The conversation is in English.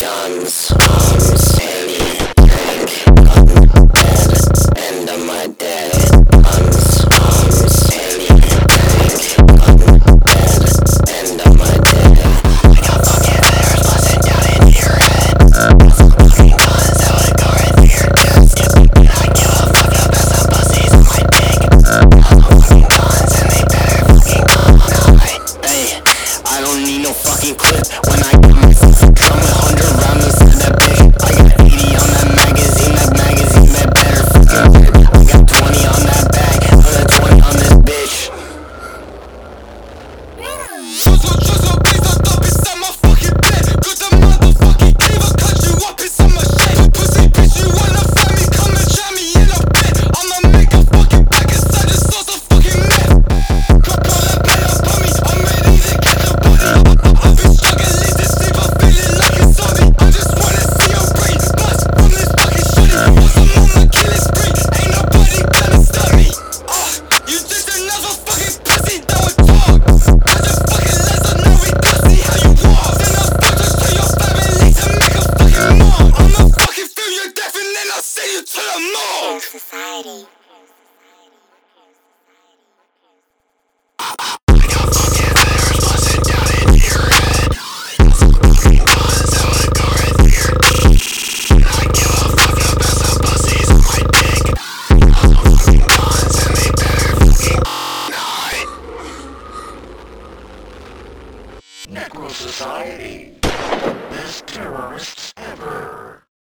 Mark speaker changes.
Speaker 1: guns, arms, any tank, gun, dead, end of my day. Guns, arms, any tank, gun, dead, end of my day. I got fucking flares busting down into your head. Fucking guns that would go right through your chest. And I give a fuck about some pussies on my dick. Fucking guns and they better fucking come now. Hey, I don't need no fucking clip when I got myself a drum with 100 rounds inside that bitch. I got 80 on that magazine that better fucking rip. I got 20 on that bag, another 20 on this bitch.
Speaker 2: Trust your place, don't stop inside my fucking bed. Cause the motherfucking cleaver cut you up inside my shit. Pussy bitch, you wanna fight me, come and try me in a bed. I'ma make a fucking back inside the sauce of fucking meth. Call that bed up on me, I'm ready to get the body. I've been struggling to sleep, I'm feeling like it's on me. I just wanna see your brain bust from this fucking shitty. Once I'm on my killing spree, ain't nobody gonna stop me. You just another fucking pussy that would talk. I just fucking lesson, now we can see how you walk. Then I'll photos to your family to make a fucking mark. I'ma fucking feel your death and then I'll send you to the morgue.
Speaker 3: Society.
Speaker 1: I got fucking flares busting down into your head. Fucking guns that would go right through your teeth. And I give a fuck about some pussies on my dick. Fucking guns and they better fucking die.
Speaker 4: Necro Society. This